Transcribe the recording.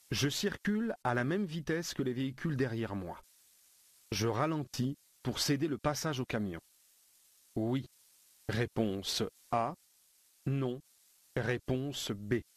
Je circule à la même vitesse que les véhicules derrière moi. Je ralentis pour céder le passage au camion. Oui. Réponse A. Non. Réponse B.